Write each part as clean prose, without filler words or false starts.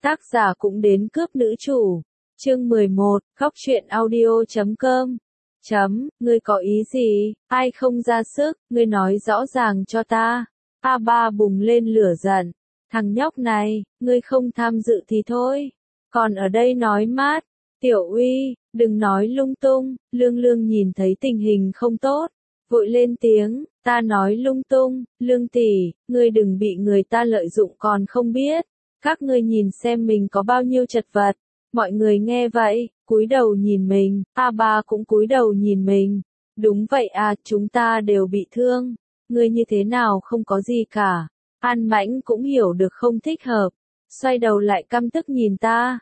Tác giả cũng đến cướp nữ chủ. Chương 11, Góc truyện audio.com. Ngươi có ý gì? Ai không ra sức, ngươi nói rõ ràng cho ta. A3 bùng lên lửa giận. Thằng nhóc này, ngươi không tham dự thì thôi. Còn ở đây nói mát. Tiểu Uy, đừng nói lung tung. Lương Lương nhìn thấy tình hình không tốt, vội lên tiếng, ta nói lung tung, Lương tỷ, ngươi đừng bị người ta lợi dụng còn không biết. Các ngươi nhìn xem mình có bao nhiêu chật vật. Mọi người nghe vậy, cúi đầu nhìn mình, A3 cũng cúi đầu nhìn mình. Đúng vậy à, chúng ta đều bị thương. Ngươi như thế nào không có gì cả. An Mãnh cũng hiểu được không thích hợp. Xoay đầu lại căm tức nhìn ta.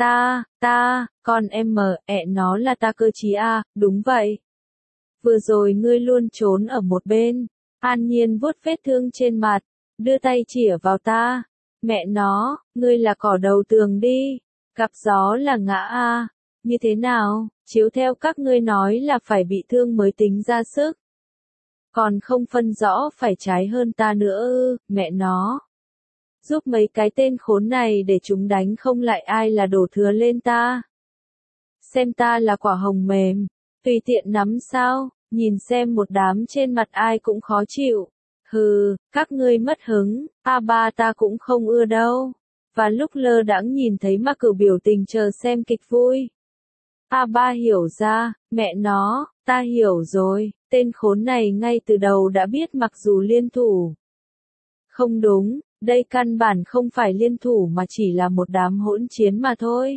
Con em nó là ta cơ chí à, đúng vậy. Vừa rồi ngươi luôn trốn ở một bên. An Nhiên vuốt vết thương trên mặt, đưa tay chĩa vào ta. Mẹ nó, ngươi là cỏ đầu tường đi. Gặp gió là ngã a. Như thế nào, chiếu theo các ngươi nói là phải bị thương mới tính ra sức. Còn không phân rõ phải trái hơn ta nữa ư, mẹ nó. Giúp mấy cái tên khốn này để chúng đánh không lại ai là đổ thừa lên ta. Xem ta là quả hồng mềm, tùy tiện nắm sao, nhìn xem một đám trên mặt ai cũng khó chịu. Hừ, các ngươi mất hứng, A3 ta cũng không ưa đâu. Và lúc lơ đãng nhìn thấy Ma Cửu biểu tình chờ xem kịch vui. A3 hiểu ra, mẹ nó, ta hiểu rồi, tên khốn này ngay từ đầu đã biết mặc dù liên thủ. Không đúng, đây căn bản không phải liên thủ mà chỉ là một đám hỗn chiến mà thôi.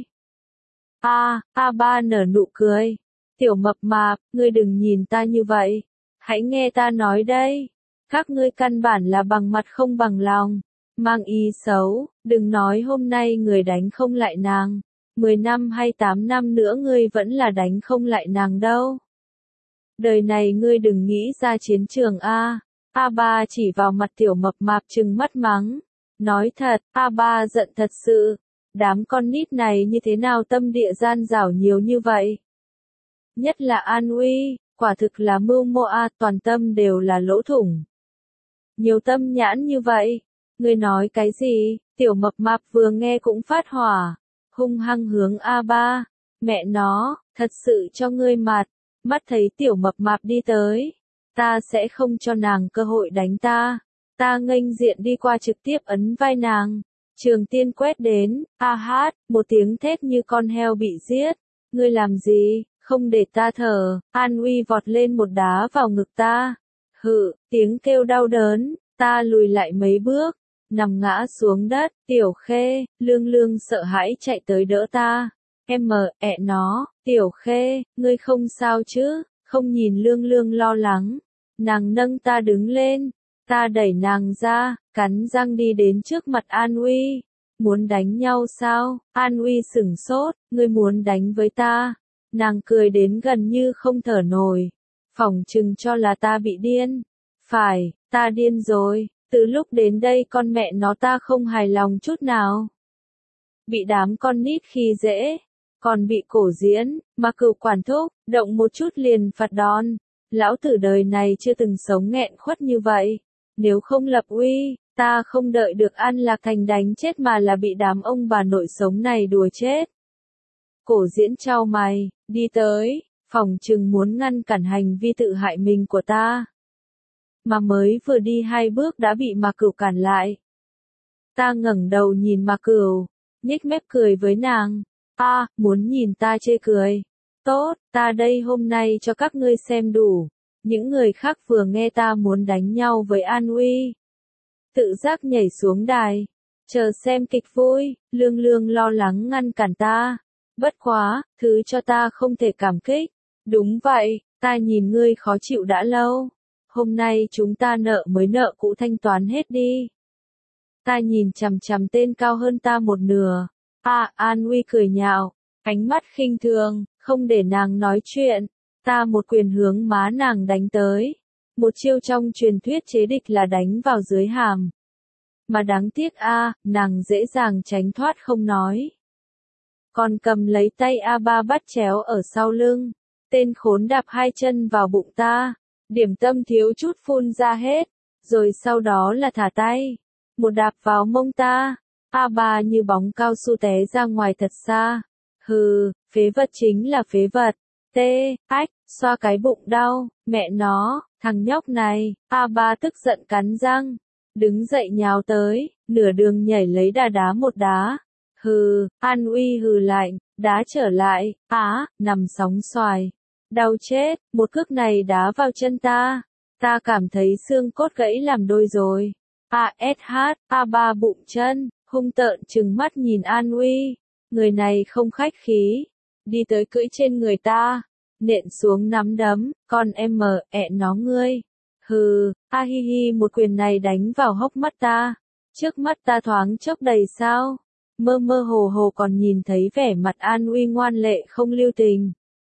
A3 nở nụ cười. Tiểu mập mạp, ngươi đừng nhìn ta như vậy. Hãy nghe ta nói đây. Các ngươi căn bản là bằng mặt không bằng lòng. Mang ý xấu, đừng nói hôm nay người đánh không lại nàng. 10 năm hay 8 năm nữa ngươi vẫn là đánh không lại nàng đâu. Đời này ngươi đừng nghĩ ra chiến trường A. A3 chỉ vào mặt tiểu mập mạp trừng mắt mắng. Nói thật, A3 giận thật sự. Đám con nít này như thế nào tâm địa gian dảo nhiều như vậy? Nhất là An Uy, quả thực là mưu mô a, toàn tâm đều là lỗ thủng. Nhiều tâm nhãn như vậy. Ngươi nói cái gì? Tiểu mập mạp vừa nghe cũng phát hỏa. Hung hăng hướng A3. Mẹ nó, thật sự cho ngươi mặt. Mắt thấy tiểu mập mạp đi tới. Ta sẽ không cho nàng cơ hội đánh ta. Ta nghênh diện đi qua trực tiếp ấn vai nàng. Trường Tiên quét đến, một tiếng thét như con heo bị giết. Ngươi làm gì, không để ta thở. An Uy vọt lên một đá vào ngực ta. Tiếng kêu đau đớn, ta lùi lại mấy bước, nằm ngã xuống đất. Tiểu Khê, Lương Lương sợ hãi chạy tới đỡ ta. Nó, Tiểu Khê, ngươi không sao chứ? Không nhìn Lương Lương lo lắng. Nàng nâng ta đứng lên. Ta đẩy nàng ra, cắn răng đi đến trước mặt An Uy. Muốn đánh nhau sao? An Uy sửng sốt, ngươi muốn đánh với ta? Nàng cười đến gần như không thở nổi. Phỏng chừng cho là ta bị điên. Phải, ta điên rồi. Từ lúc đến đây con mẹ nó ta không hài lòng chút nào. Bị đám con nít khi dễ, còn bị cổ diễn, mà cửu quản thúc, động một chút liền phạt đòn. Lão tử đời này chưa từng sống nghẹn khuất như vậy. Nếu không lập uy, ta không đợi được An Lạc Thành đánh chết mà là bị đám ông bà nội sống này đùa chết. Cổ diễn chau mày, đi tới, phỏng chừng muốn ngăn cản hành vi tự hại mình của ta. Mà mới vừa đi 2 bước đã bị Ma Cửu cản lại. Ta ngẩng đầu nhìn Ma Cửu, nhếch mép cười với nàng. Muốn nhìn ta chê cười. Tốt, ta đây hôm nay cho các ngươi xem đủ. Những người khác vừa nghe ta muốn đánh nhau với An Uy, tự giác nhảy xuống đài, chờ xem kịch vui. Lương Lương lo lắng ngăn cản ta. Bất quá, thứ cho ta không thể cảm kích. Đúng vậy, ta nhìn ngươi khó chịu đã lâu. Hôm nay chúng ta nợ mới nợ cũ thanh toán hết đi. Ta nhìn chằm chằm tên cao hơn ta một nửa. An Uy cười nhạo, ánh mắt khinh thường, không để nàng nói chuyện. Ta một quyền hướng má nàng đánh tới. Một chiêu trong truyền thuyết chế địch là đánh vào dưới hàm. Mà đáng tiếc nàng dễ dàng tránh thoát không nói. Còn cầm lấy tay A3 bắt chéo ở sau lưng. Tên khốn đạp 2 chân vào bụng ta. Điểm tâm thiếu chút phun ra hết. Rồi sau đó là thả tay. Một đạp vào mông ta. A3 như bóng cao su té ra ngoài thật xa. Hừ, phế vật chính là phế vật. Ách, xoa cái bụng đau, mẹ nó, thằng nhóc này, A3 tức giận cắn răng. Đứng dậy nhào tới, nửa đường nhảy lấy đá một đá. Hừ, An Uy hừ lạnh, đá trở lại, nằm sóng xoài. Đau chết, một cước này đá vào chân ta. Ta cảm thấy xương cốt gãy làm đôi rồi. ASH, A3 bụng chân, hung tợn trừng mắt nhìn An Uy. Người này không khách khí. Đi tới cưỡi trên người ta. Nện xuống nắm đấm, con em nó ngươi. Hừ, hi hi, một quyền này đánh vào hốc mắt ta. Trước mắt ta thoáng chốc đầy sao. Mơ mơ hồ hồ còn nhìn thấy vẻ mặt An Uy ngoan lệ không lưu tình.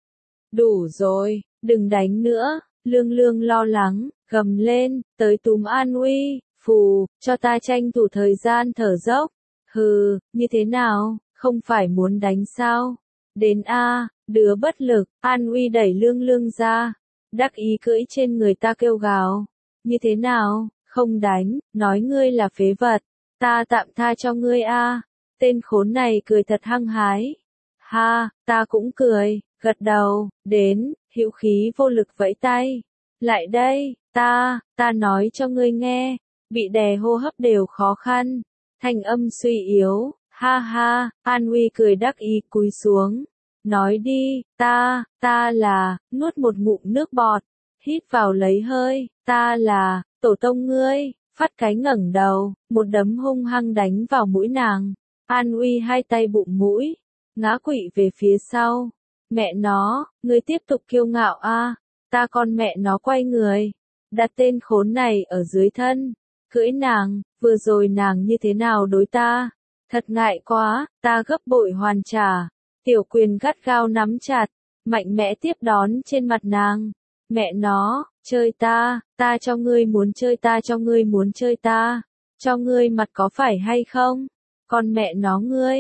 Đủ rồi, đừng đánh nữa. Lương Lương lo lắng, gầm lên, tới túm An Uy, phù, cho ta tranh thủ thời gian thở dốc. Hừ, như thế nào, không phải muốn đánh sao? Đến đứa bất lực, An Uy đẩy Lương Lương ra, đắc ý cưỡi trên người ta kêu gào. Như thế nào, không đánh, nói ngươi là phế vật, ta tạm tha cho ngươi Tên khốn này cười thật hăng hái. Ha, ta cũng cười, gật đầu, đến, hữu khí vô lực vẫy tay. Lại đây, ta nói cho ngươi nghe, bị đè hô hấp đều khó khăn, thanh âm suy yếu, ha ha, An Uy cười đắc ý cúi xuống. Nói đi, ta là, nuốt một ngụm nước bọt, hít vào lấy hơi, ta là, tổ tông ngươi, phát cái ngẩng đầu, một đấm hung hăng đánh vào mũi nàng. An Uy hai tay bụng mũi, ngã quỵ về phía sau. Mẹ nó, ngươi tiếp tục kiêu ngạo ta con mẹ nó quay người, đặt tên khốn này ở dưới thân, cưỡi nàng, vừa rồi nàng như thế nào đối ta, thật ngại quá, ta gấp bội hoàn trả, tiểu quyền gắt gao nắm chặt, mạnh mẽ tiếp đón trên mặt nàng, mẹ nó, chơi ta cho ngươi muốn chơi ta cho ngươi muốn chơi ta, cho ngươi mặt có phải hay không, con mẹ nó ngươi,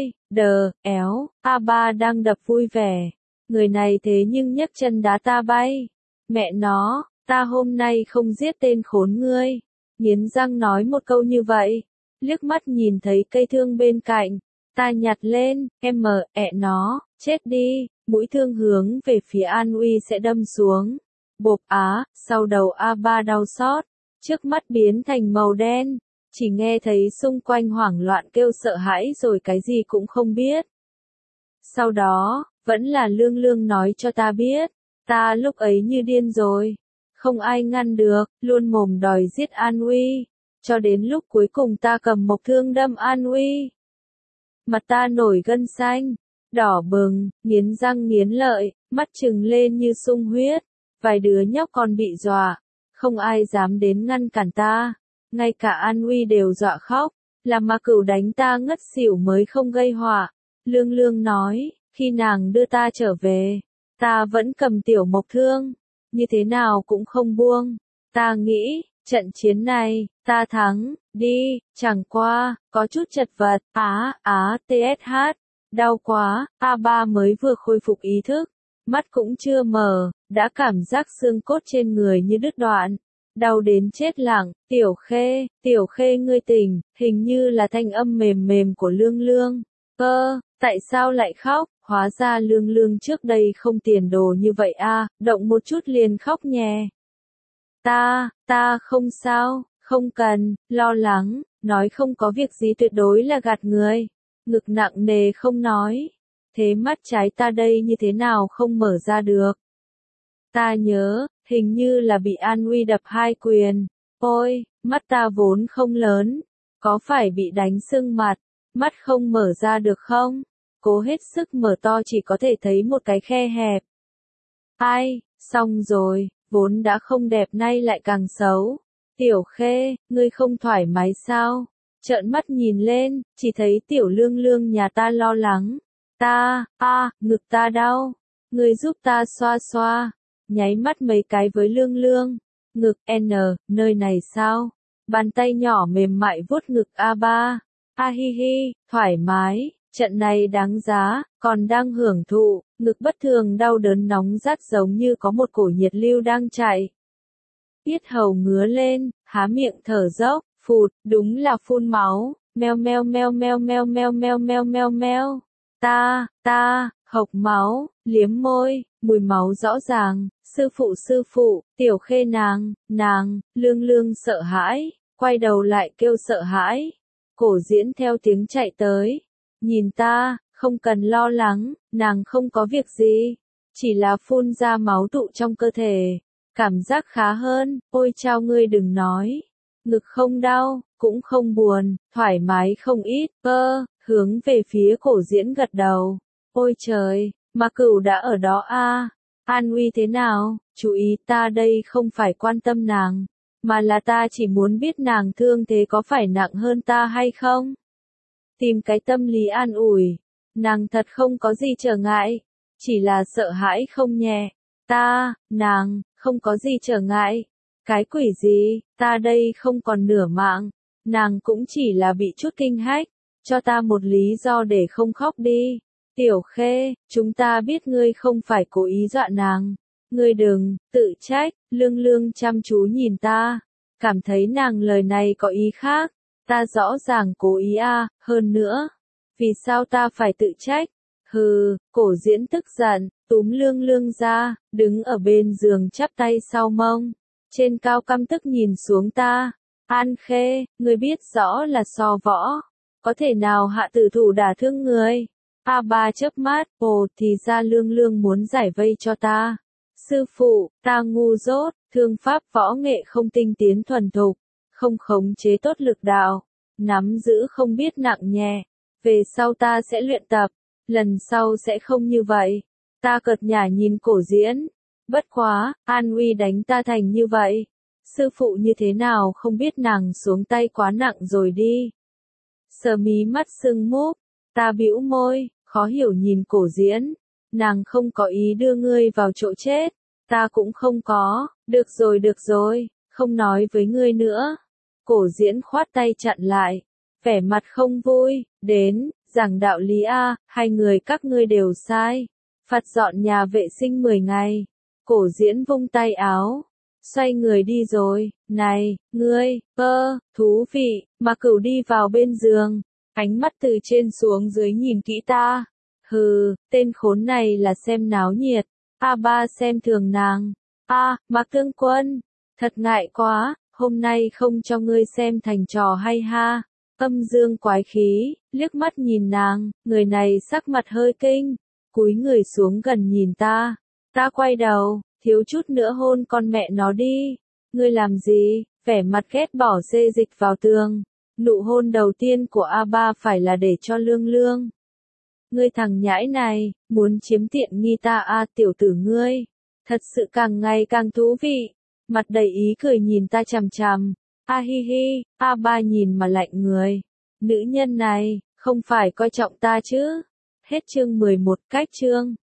éo, A3 đang đập vui vẻ. Người này thế nhưng nhấc chân đá ta bay. Mẹ nó, ta hôm nay không giết tên khốn ngươi. Nghiến răng nói một câu như vậy. Liếc mắt nhìn thấy cây thương bên cạnh. Ta nhặt lên, nó, chết đi. Mũi thương hướng về phía An Uy sẽ đâm xuống. Bộp sau đầu A3 đau xót. Trước mắt biến thành màu đen. Chỉ nghe thấy xung quanh hoảng loạn kêu sợ hãi rồi cái gì cũng không biết. Sau đó, vẫn là Lương Lương nói cho ta biết, ta lúc ấy như điên rồi, không ai ngăn được, luôn mồm đòi giết An Uy, cho đến lúc cuối cùng ta cầm mộc thương đâm An Uy. Mặt ta nổi gân xanh, đỏ bừng, nghiến răng nghiến lợi, mắt trừng lên như sung huyết, vài đứa nhóc còn bị dọa, không ai dám đến ngăn cản ta, ngay cả An Uy đều dọa khóc, là Ma Cửu đánh ta ngất xỉu mới không gây họa. Lương Lương nói, khi nàng đưa ta trở về, ta vẫn cầm tiểu mộc thương, như thế nào cũng không buông. Ta nghĩ, trận chiến này, ta thắng, đi, chẳng qua, có chút chật vật, TSH, đau quá, A3 mới vừa khôi phục ý thức, mắt cũng chưa mở, đã cảm giác xương cốt trên người như đứt đoạn. Đau đến chết lặng, tiểu khê ngươi tỉnh, hình như là thanh âm mềm mềm của Lương Lương. Tại sao lại khóc, hóa ra Lương Lương trước đây không tiền đồ như vậy động một chút liền khóc nhè. Ta không sao, không cần, lo lắng, nói không có việc gì tuyệt đối là gạt người. Ngực nặng nề không nói. Thế mắt trái ta đây như thế nào không mở ra được. Ta nhớ, hình như là bị An Uy đập 2 quyền. Ôi, mắt ta vốn không lớn. Có phải bị đánh sưng mặt, mắt không mở ra được không? Cố hết sức mở to chỉ có thể thấy một cái khe hẹp. Xong rồi, vốn đã không đẹp nay lại càng xấu. Tiểu Khê, ngươi không thoải mái sao? Trợn mắt nhìn lên, chỉ thấy tiểu Lương Lương nhà ta lo lắng. Ngực ta đau. Ngươi giúp ta xoa xoa. Nháy mắt mấy cái với Lương Lương. Ngực nơi này sao? Bàn tay nhỏ mềm mại vuốt ngực A3. Hi, thoải mái. Trận này đáng giá, còn đang hưởng thụ, ngực bất thường đau đớn nóng rát giống như có một cổ nhiệt lưu đang chạy. Yết hầu ngứa lên, há miệng thở dốc, phụt, đúng là phun máu, Meo meo meo meo meo meo meo meo meo meo. Ta, hộc máu, liếm môi, mùi máu rõ ràng, sư phụ, Tiểu Khê nàng, Lương Lương sợ hãi, quay đầu lại kêu sợ hãi. Cổ Diễn theo tiếng chạy tới, nhìn ta, không cần lo lắng, nàng không có việc gì, chỉ là phun ra máu tụ trong cơ thể, cảm giác khá hơn, ôi chao ngươi đừng nói, ngực không đau, cũng không buồn, thoải mái không ít, hướng về phía Cổ Diễn gật đầu, ôi trời, mà Cửu đã ở đó a, an nguy thế nào, chú ý ta đây không phải quan tâm nàng, mà là ta chỉ muốn biết nàng thương thế có phải nặng hơn ta hay không. Tìm cái tâm lý an ủi, nàng thật không có gì trở ngại, chỉ là sợ hãi không nhẹ. Nàng, không có gì trở ngại. Cái quỷ gì, ta đây không còn nửa mạng, nàng cũng chỉ là bị chút kinh hách, cho ta một lý do để không khóc đi. Tiểu Khê, chúng ta biết ngươi không phải cố ý dọa nàng, ngươi đừng, tự trách, Lương Lương chăm chú nhìn ta, cảm thấy nàng lời này có ý khác, ta rõ ràng cố ý hơn nữa, vì sao ta phải tự trách? Hừ, Cổ Diễn tức giận, túm Lương Lương ra, đứng ở bên giường chắp tay sau mông, trên cao căm tức nhìn xuống ta. An Khê, ngươi biết rõ là so võ, có thể nào hạ tử thủ đả thương người? Ba chớp mắt, ồ thì ra Lương Lương muốn giải vây cho ta. Sư phụ, ta ngu dốt, thương pháp võ nghệ không tinh tiến thuần thục, không khống chế tốt lực đạo, nắm giữ không biết nặng nhẹ. Về sau ta sẽ luyện tập, lần sau sẽ không như vậy. Ta cợt nhả nhìn Cổ Diễn. Bất quá, an nguy đánh ta thành như vậy. Sư phụ như thế nào không biết nàng xuống tay quá nặng rồi đi. Sờ mí mắt sưng múp, ta bĩu môi, khó hiểu nhìn Cổ Diễn. Nàng không có ý đưa ngươi vào chỗ chết, ta cũng không có, được rồi, không nói với ngươi nữa. Cổ Diễn khoát tay chặn lại, vẻ mặt không vui, đến, giảng đạo lý hai người các ngươi đều sai, phạt dọn nhà vệ sinh 10 ngày. Cổ Diễn vung tay áo, xoay người đi rồi, này, ngươi, thú vị, mà Cửu đi vào bên giường, ánh mắt từ trên xuống dưới nhìn kỹ ta. Hừ, tên khốn này là xem náo nhiệt, ba xem thường nàng, Mạc Thương Quân, thật ngại quá, hôm nay không cho ngươi xem thành trò hay ha. Âm dương quái khí, liếc mắt nhìn nàng, người này sắc mặt hơi kinh, cúi người xuống gần nhìn ta. Ta quay đầu, thiếu chút nữa hôn con mẹ nó đi. Ngươi làm gì? Vẻ mặt ghét bỏ xê dịch vào tường. Nụ hôn đầu tiên của A3 phải là để cho Lương Lương. Ngươi thằng nhãi này, muốn chiếm tiện nghi ta tiểu tử ngươi. Thật sự càng ngày càng thú vị. Mặt đầy ý cười nhìn ta chằm chằm. Hi hi, A3 nhìn mà lạnh người. Nữ nhân này, không phải coi trọng ta chứ. Hết chương 11 cách chương.